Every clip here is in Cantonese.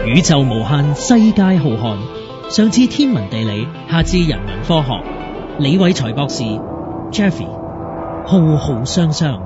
宇宙無限，世界浩瀚，上至天文地理，下至人文科學。李偉才博士 Jeffrey 浩浩湯湯。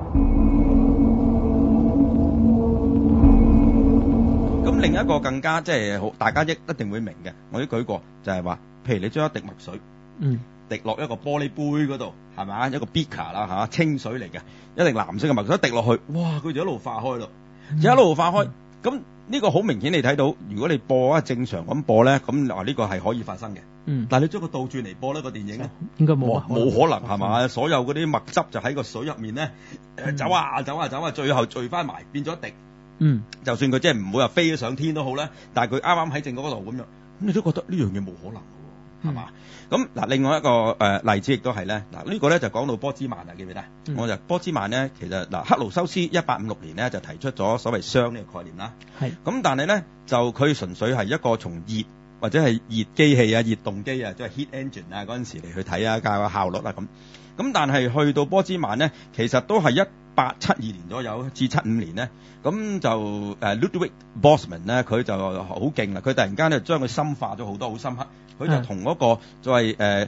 咁另一個更加即係好，大家一定會明嘅，我都舉過，就係話，譬如你將一滴墨水，滴落一個玻璃杯嗰度，係咪？一個 beaker 啦嚇，清水嚟嘅，一滴藍色嘅墨水滴落去，哇！佢就一路化開咯，一路化開。咁呢個好明顯，你睇到，如果你播啊正常咁播咧，咁話呢個係可以發生嘅。但係你將佢倒轉嚟播呢個電影咧，應該冇可能係嘛？所有嗰啲墨汁就喺個水入面咧，走啊走啊走啊，最後聚翻埋變咗一滴。就算佢即係唔會話飛咗上天都好啦，但係佢啱啱喺正嗰度咁樣，咁你都覺得呢樣嘢冇可能嘅喎，係嘛？咁嗱，另外一個例子亦都係咧，嗱呢個咧就講到波茲曼啊，記唔記得？我就波茲曼咧，其實嗱克勞修斯1856年咧就提出咗所謂熵呢個概念啦。咁但係咧就佢純粹係一個從熱或者係熱機器啊、熱動機啊，即係 heat engine 啊嗰陣時嚟去睇啊，教個效率啊咁。咁但係去到波茲曼咧，其實都係1872年左右至75年咧，咁就Ludwig Boltzmann 咧，佢就好勁啦，佢突然間咧將佢深化咗好多，好深刻。佢就同嗰個所謂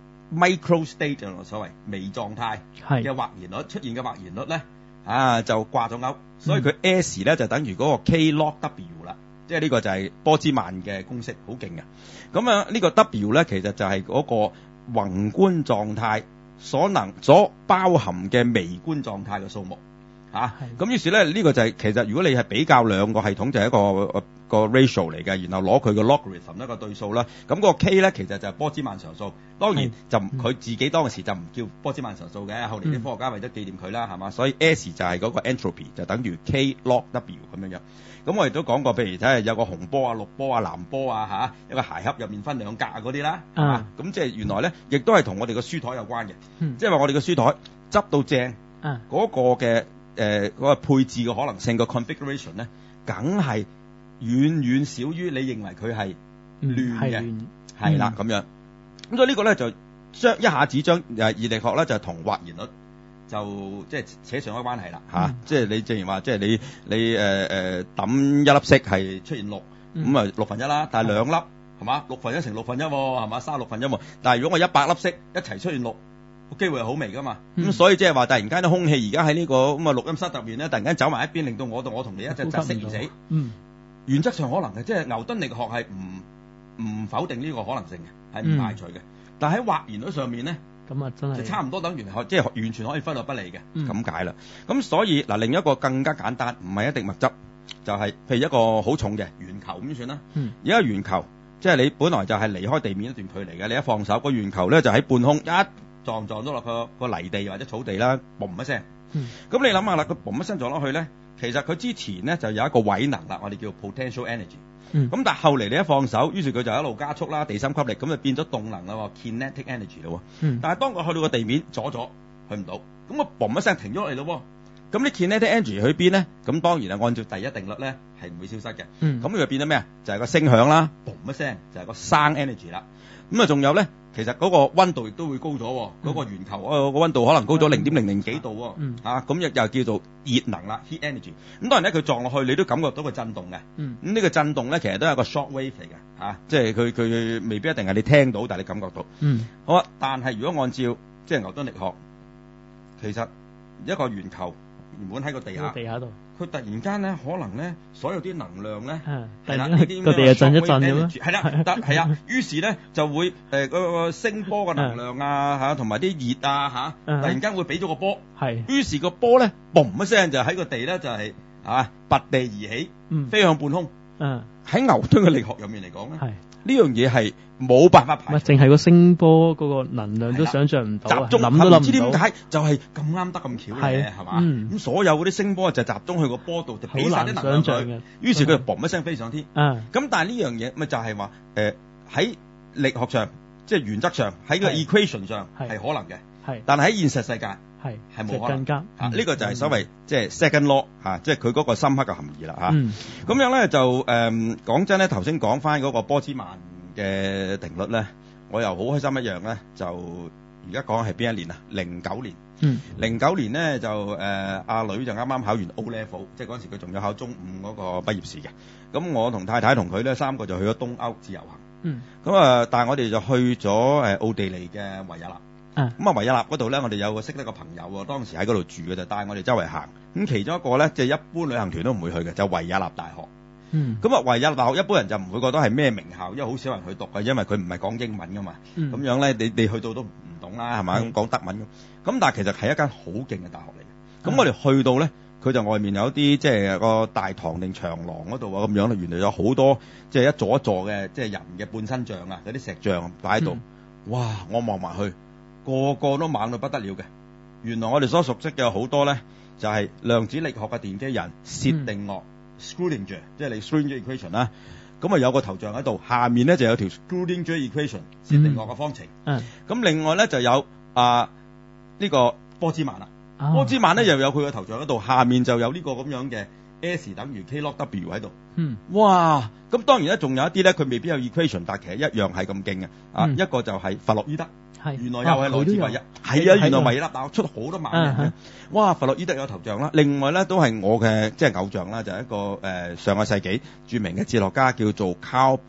micro state 所謂微狀態嘅或然率出現嘅或然率咧，就掛咗鈎，所以佢 S 咧就等於嗰個 K log W 啦，即係呢個就係波茲曼嘅公式，好勁嘅。咁啊呢個 W 咧其實就係嗰個宏觀狀態所包含嘅微觀狀態嘅數目咁於是咧呢個就係其實如果你係比較兩個系統就係一個 ratio 嚟嘅，然後攞佢個 logarithm 一個對數啦。咁嗰個 K 咧其實就係波茲曼常數，當然就佢自己當時就唔叫波茲曼常數嘅，後嚟啲科學家為咗紀念佢啦，係嘛？所以 S 就係嗰個 entropy 就等於 K log W 咁樣樣。咁我哋都講過，譬如睇下有個紅波啊、綠波啊、藍波啊一個鞋盒入面分兩格嗰啲啦，係嘛？咁即係原來咧亦都係同我哋個書台有關嘅，即係話我哋個書台執到正嗰個嘅嗰個配置嘅可能性個 configuration 咧，梗係遠遠少於你認為佢係亂嘅，係啦咁樣。咁所以呢個咧就一下子將熱力學咧就同或然率就即係扯上咗關係啦即係你正如話，即係你抌一粒色係出現6，咁啊1/6啦，但係2粒係嘛，1/6乘1/6係嘛，36分1。但係如果我100粒色一齊出現6，個機會係好微噶嘛。咁所以即係話突然間啲空氣而家喺呢個咁啊錄音室入面咧，突然間走埋一邊，令到我同你一齊窒息而死。原則上可能嘅，即係牛頓力學係唔否定呢個可能性嘅，係唔排除嘅。但係喺或然率上面咧，咁啊真係就差唔多等於即係完全可以忽略不理嘅咁解啦。咁所以嗱，另一個更加簡單，唔係一滴墨汁，就係譬如一個好重嘅圓球咁算啦。而家圓球即係你本來就係離開地面一段距離嘅，你一放手個圓球咧就喺半空一撞咗落個泥地或者草地啦，嘣一聲。咁你諗下啦，佢嘣一聲撞落去咧，其實佢之前咧就有一個位能啦，我哋叫 potential energy。咁但係後嚟你一放手，於是佢就一路加速啦，地心吸力咁就變咗動能啦，kinetic energy 咯。但係當佢去到個地面阻咗，去唔到，咁個嘣一聲停咗落嚟咯。咁你 kinetic energy 去邊咧？咁當然係按照第一定律咧，係唔會消失嘅。咁佢變咗咩啊？就係個聲響啦，嘣一聲就係個 sound energy 啦。咁啊，仲有咧，其實嗰個溫度亦都會高咗，嗰個圓球個溫度可能高咗0.00幾度咁又叫做熱能啦 ，heat energy。咁當然咧，佢撞落去你都感覺到個震動嘅。咁呢個震動咧，其實都係個 shock wave 嚟嘅即係佢未必一定係你聽到，但係你感覺到。好啊，但係如果按照即係牛頓力學，其實一個圓球原本喺個地下度，佢突然間咧，可能咧，所有啲能量咧，係啦，呢啲個地震一震咁樣，係啦，係啊，於是咧就會個聲波嘅能量啊同埋啲熱啊突然間會俾咗個波，於是個波咧，嘣一聲就喺個地咧就係拔地而起，飛向半空。喺牛頓嘅力學入面嚟講咧，呢樣嘢係冇辦法排除，淨係個聲波嗰個能量都想像唔到，集中諗都諗唔到，唔知點解就係咁啱得咁巧嘅，係嘛？咁所有嗰啲聲波就集中去個波度，就俾晒啲能量佢，於是佢就嘣一聲飛上天。咁但係呢樣嘢咪就係話喺力學上，即係原則上喺個 equation 上係可能嘅，但係喺現實世界係冇可能。呢個就係所謂即係 second law 即係佢嗰個深刻嘅含義啦咁樣咧就講真咧，頭先講翻嗰個波茲曼嘅定律咧，我又好開心一樣咧，就而家講係邊一年啊？09年。09年咧就阿女就啱啱考完 O Level， 即係嗰陣時佢仲有考中五嗰個畢業試嘅。咁我同太太同佢咧3個就去咗東歐自由行。咁但係我哋就去咗奧地利嘅維也納。咁啊維也納嗰度咧，我哋有個識得個朋友喎，當時喺嗰度住嘅，就帶我哋周圍行。咁其中一個咧，即係一般旅行團都唔會去嘅，就維也納大學。咁啊維也納大學一般人就唔會覺得係咩名校，因為好少人去讀嘅，因為佢唔係講英文噶嘛。咁樣咧，你去到都唔懂啦，係咪？咁講德文咁，但係其實係一間好勁嘅大學嚟嘅。咁我哋去到咧，佢就外面有啲即係個大堂定長廊嗰度啊，咁樣原來有好多即係一座一座嘅即係人嘅半身像啊，嗰啲石像擺喺度。哇！我望埋去，個個都猛到不得了嘅。原來我哋所熟悉嘅好多咧，就係量子力學嘅奠基人薛定諤 Schrödinger， 即係你 Schrödinger equation 啦。咁啊有個頭像喺度，下面咧就有條 Schrödinger equation 薛定諤嘅方程。咁另外咧就有呢個波茲曼啦。波茲曼咧又有佢個頭像喺度，下面就有呢個咁樣嘅 S 等於 K log W 喺度。哇！咁當然咧仲有一啲咧，佢未必有 equation， 但係其實一樣係咁勁嘅。一個就係弗洛伊德。原來又係來自維也，係啊！原來維也納大學出好多猛人嘅。哇！弗洛伊德有頭像啦，另外咧都係我嘅即係偶像啦，就係一個上個世紀著名嘅哲學家叫做 Karl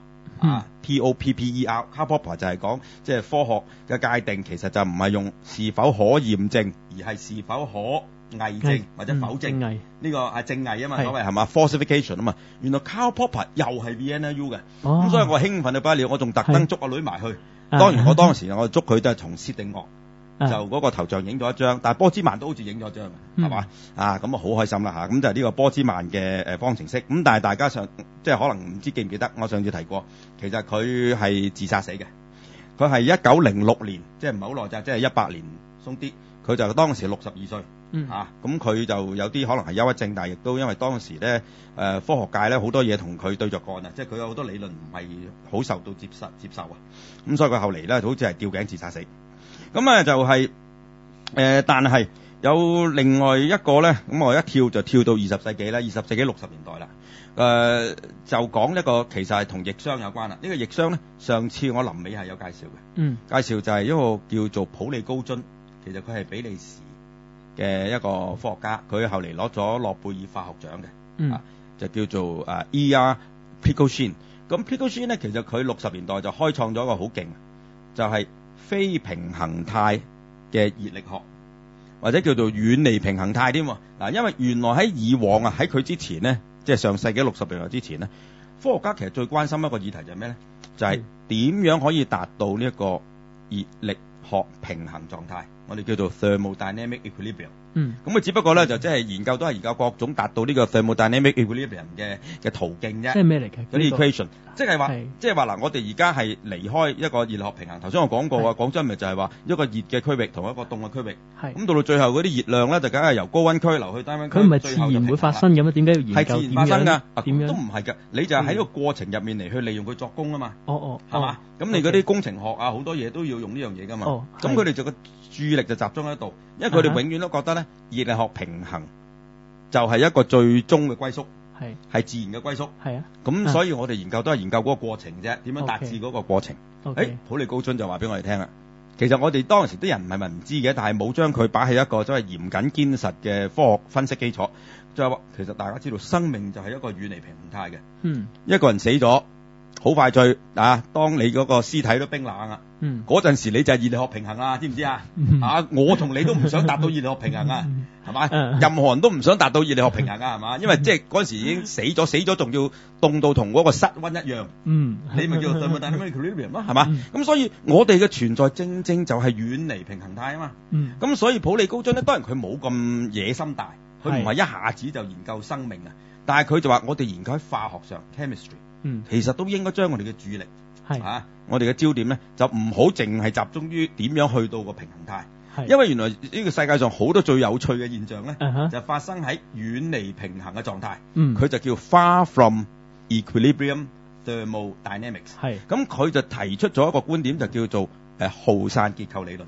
Popper。Popper。Karl Popper 就係講即係科學嘅界定，其實就唔係用是否可驗證，而係是否可偽證或者否證。呢個係證偽啊嘛，所謂係嘛 falsification 啊嘛。原來 Karl Popper 又係 VNU 嘅，咁所以我興奮到不得了，我仲特登捉個女埋去。當然我當時我捉佢都係從薛定諤就嗰個頭像影咗一張，但係波茲曼都好似影咗張嘅，係嘛？咁啊好開心啦嚇！咁就係呢個波茲曼嘅方程式。咁但係大家即係可能唔知記唔記得，我上次提過，其實佢係自殺死嘅。佢係1906年，即係唔係好耐咋，即係100年鬆啲。佢就當時62歲。咁佢就有啲可能係憂鬱症，但係亦都因為當時咧科學界咧好多嘢同佢對着幹啊，即係佢有好多理論唔係好受到接受啊。咁所以佢後嚟咧好似係吊頸自殺死。咁就係但係有另外一個咧，咁我一跳就跳到20世紀啦，20世紀60年代啦。就講一個其實係同逆熵有關啦。呢個逆熵咧，上次我臨尾係有介紹嘅。介紹就係一個叫做普利高津，其實佢係比利時嘅一個科學家，佢後嚟攞咗諾貝爾化學獎嘅。就叫做E.R. Prigogine。咁 Prigogine 咧，其實佢60年代就開創咗一個好勁，就係非平衡態嘅熱力學，或者叫做遠離平衡態添。因為原來喺以往喺佢之前呢，即係上世紀60年代之前呢，科學家其實最關心一個議題就係咩呢？就係點樣可以達到呢一個熱力學平衡狀態，我哋叫做 thermodynamic equilibrium。咁佢只不過咧就即係研究研究各種達到呢個 thermodynamic equilibrium 嘅途徑啫。 即係咩嚟嘅？ 嗰啲 equation，即係話嗱，我哋而家係離開一個熱力學平衡。頭先我講過講真咪就係話一個熱嘅區域同一個凍嘅區域。咁到最後嗰啲熱量咧就梗係由高溫區流去低溫區。 佢唔係自然會發生嘅咩？點解要研究？ 係自然發生㗎。 點樣？ 都唔係㗎，你就係喺個過程入面嚟去利用佢作功啊嘛。係嘛？咁你嗰啲工程學啊好多嘢都要用呢樣嘢㗎嘛。咁佢哋就個注意力就集中喺度，因為佢哋永遠都覺得咧熱力學平衡就係一個最終嘅歸宿，係自然嘅歸宿。咁所以我哋研究都係研究嗰個過程啫，點樣達至嗰個過程。普利高津就話俾我哋聽啦，其實我哋當時啲人唔係唔知嘅，但係冇將佢擺喺一個真係嚴謹堅實嘅科學分析基礎，就係話其實大家知道生命就係一個遠離平衡態嘅。一個人死咗好快脆當你嗰個屍體都冰冷啊，嗰陣時你就係熱力學平衡啦，知唔知啊？我同你都唔想達到熱力學平衡啊，係嘛？任何人都唔想達到熱力學平衡啊，係嘛？因為即係嗰陣時已經死咗仲要凍到同嗰個室溫一樣。你咪叫做 thermodynamic equilibrium 咯，係嘛？咁所以我哋嘅存在正正就係遠離平衡態啊嘛。咁所以普利高津咧，當然佢冇咁野心大，佢唔係一下子就研究生命啊，但係佢就話我哋研究喺化學上 chemistry。其實都應該將我哋嘅注意力，我哋嘅焦點咧，就唔好淨係集中於點樣去到個平衡態，因為原來呢個世界上好多最有趣嘅現象咧，就發生喺遠離平衡嘅狀態，佢就叫 far from equilibrium thermodynamics。咁佢就提出咗一個觀點，就叫做耗散結構理論。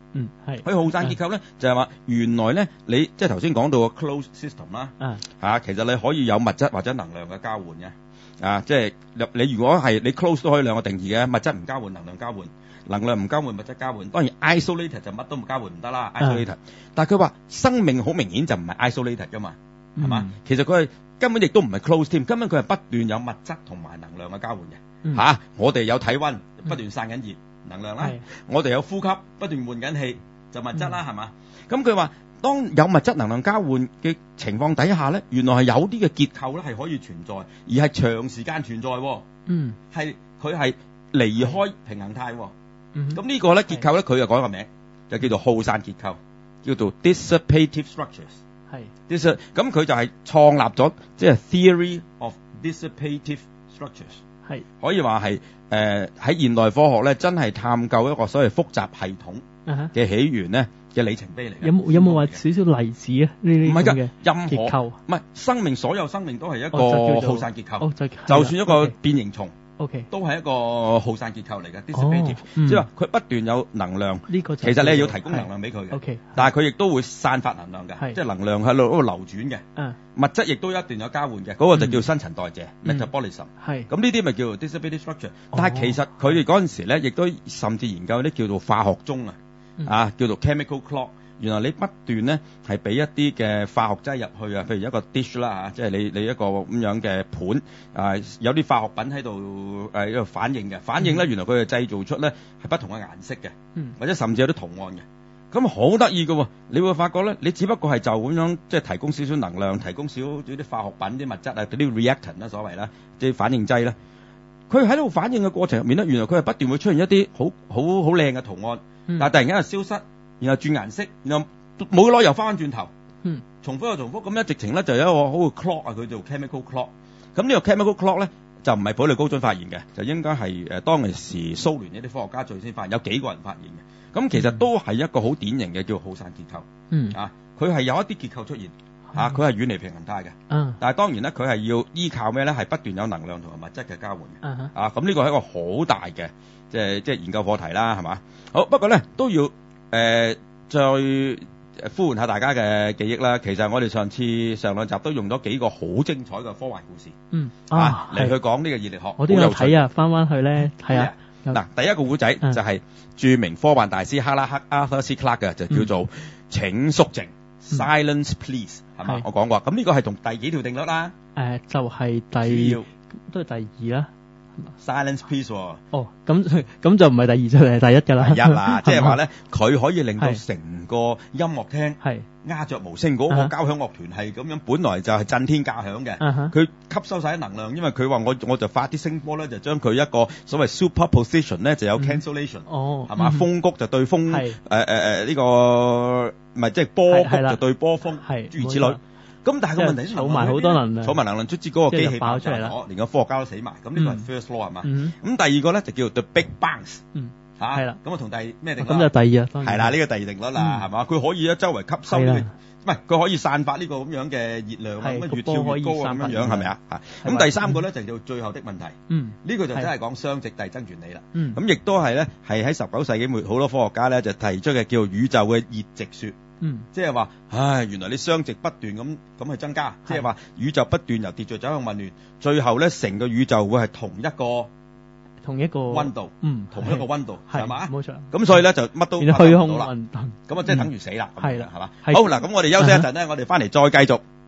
係。 佢耗散結構咧就係話原來咧你即係頭先講到個 closed system 啦，其實你可以有物質或者能量嘅交換嘅，即係你如果係你 close 都可以兩個定義嘅，物質唔交換，能量交換。能量唔交換，物質交換，當然 isolated 就乜都唔交換唔得啦 ，isolated。但係佢話生命好明顯就唔係 isolated 噶嘛，係嘛？其實佢係根本亦都唔係 close 添，根本佢係不斷有物質同埋能量嘅交換嘅。我哋有體溫不斷散緊熱能量啦，我哋有呼吸不斷換緊氣就物質啦，係嘛？咁佢話當有物質能量交換嘅情況底下咧，原來係有啲嘅結構咧係可以存在，而係長時間存在。係佢係離開平衡態。咁呢個咧結構咧，佢就改個名，就叫做耗散結構，叫做 dissipative structures。係。咁佢就係創立咗即係 theory of dissipative structures。係。可以話係喺現代科學咧，真係探究一個所謂複雜系統嘅起源咧嘅里程碑嚟。 有冇話少少例子啊？呢啲咁嘅任何結構唔係生命，所有生命都係一個耗散結構。就算一個變形蟲。都係一個耗散結構嚟嘅 dissipative，即係話佢不斷有能量。其實你係要提供能量俾佢嘅，但係佢亦都會散發能量嘅，即係能量喺度流轉嘅。物質亦都一定有交換嘅，嗰個就叫新陳代謝 metabolism。咁呢啲咪叫做 dissipative structure。但係其實佢哋嗰陣時咧，亦都甚至研究啲叫做化學鐘叫做 chemical clock。原來你不斷咧係俾一啲嘅化學劑入去啊，譬如一個 dish 啦，即係你一個咁樣嘅盤有啲化學品喺度一個反應嘅，反應咧原來佢係製造出咧係不同嘅顏色嘅，或者甚至有啲圖案嘅，咁好得意嘅喎。你會發覺咧，你只不過係就咁樣即係提供少少能量，提供少啲化學品啲物質嗰啲 reactant 啦，所謂啦，即係反應劑啦。佢喺度反應嘅過程入面咧，原來佢係不斷會出現一啲好靚嘅圖案，但係突然間就消失。然後轉顏色，然後冇耐又翻轉頭，重複又重複，咁咧直情咧就有一個好嘅 clock 佢做 chemical clock。咁呢個 chemical clock 咧就唔係普利高津發現嘅，就應該係當其時蘇聯一啲科學家最先發現，有幾個人發現嘅。咁其實都係一個好典型嘅叫耗散結構。佢係有一啲結構出現，佢係遠離平衡態嘅。但係當然咧，佢係要依靠咩咧？係不斷有能量同埋物質嘅交換嘅。咁呢個係一個好大嘅即係研究課題啦，係嘛？好，不過咧都要。再呼喚下大家嘅記憶啦。其實我哋上兩集都用咗幾個好精彩嘅科幻故事，嚟去講呢個熱力學。 我都有睇啊，翻去咧，係啊。 嗱，第一個古仔就係著名科幻大師克拉克 Arthur C. Clarke 嘅，就叫做請肅靜 Silence Please，係嘛？我講過。咁呢個係同第幾條定律啦？ 就係都係第二啦。 Silence Please 喎。 咁就唔係第二就係第一㗎啦。 第一啦，即係話咧，佢可以令到成個音樂廳鴉雀無聲，嗰個交響樂團係咁樣，本來就係震天價響嘅。佢吸收晒啲能量，因為佢話我就發啲聲波咧，就將佢一個所謂 superposition 咧就有 cancellation，係嘛？風谷就對風，呢個唔係即係波谷就對波風，諸如此類。咁但係個問題， 儲埋好多能量， 儲埋能量，卒之嗰個機器爆出嚟啦， 連個科學家都死埋。咁呢個係 first law 係嘛？咁第二個咧就叫做 the big bangs。係啦。咁啊同咩定律？ 咁就第二啊。 係啦，呢個第二定律啦，係嘛？佢可以喺周圍吸收呢個，唔係佢可以散發呢個咁樣嘅熱量，咁越跳越高咁樣，係咪啊？咁第三個咧就叫最後的問題。呢個就真係講雙極遞增原理啦。咁亦都係咧係喺19世紀末好多科學家咧就提出嘅叫宇宙嘅熱直說。即係話，原來你雙極不斷咁去增加，即係話宇宙不斷由秩序走向混亂，最後咧成個宇宙會係同一個溫度，同一個溫度，係嘛？冇錯。咁所以咧就乜都發生唔到啦。咁啊即係等於死啦。係啦，係嘛？好嗱，咁我哋休息一陣咧，我哋翻嚟再繼續。